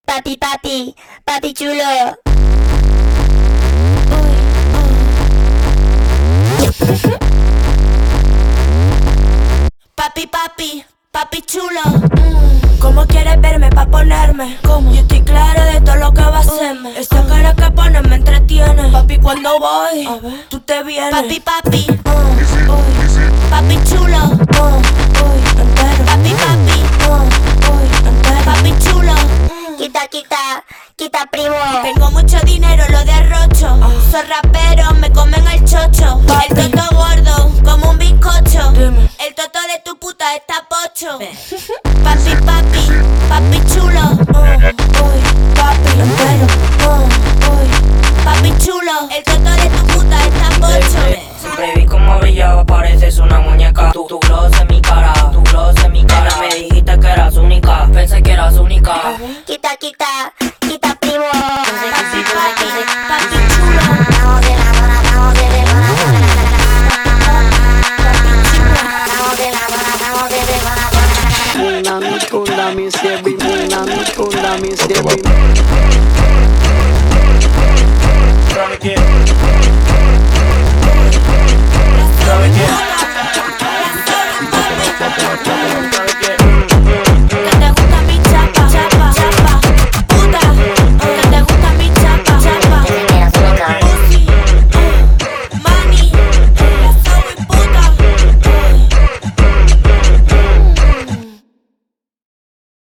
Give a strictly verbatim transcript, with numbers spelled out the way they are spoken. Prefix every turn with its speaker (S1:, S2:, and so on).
S1: Papi, papi, papi chulo. Papi, papi, papi chulo. Mm. ¿Cómo quieres verme pa' ponerme? ¿Cómo? Yo estoy clara de todo lo que va a hacerme. Esta cara que pones me entretiene. Papi, cuando voy, a ver, tú te vienes. Papi, papi, uh, uy. Papi chulo, uh, uy, entero. Papi, papi, uh, uy, entero. Papi chulo, mm. Quita, quita, quita primo. Tengo mucho dinero, lo derrocho. uh. Soy rapero, me comen el chocho. Papi. El toto gordo, como un bizcocho. Dime. El toto de tu puta está pocho. Papi, papi, papi chulo. Uh, uy, papi entero. Uh, uy, papi chulo. El toto de tu puta está pocho.
S2: Siempre vi como brillaba, pareces una muñeca. Tu, tu gloss en mi cara, tu gloss en mi cara. Me dijiste que eras única, pensé que eras única.
S1: uh-huh. Quita, quita, quita primo. Papi, papi, papi chulo. Vamos de la mona, vamos de la mona. Vamos de la mona, vamos de la mona.
S3: Una mitunda mi sievi, una mitunda mi sievi.
S4: Trying to get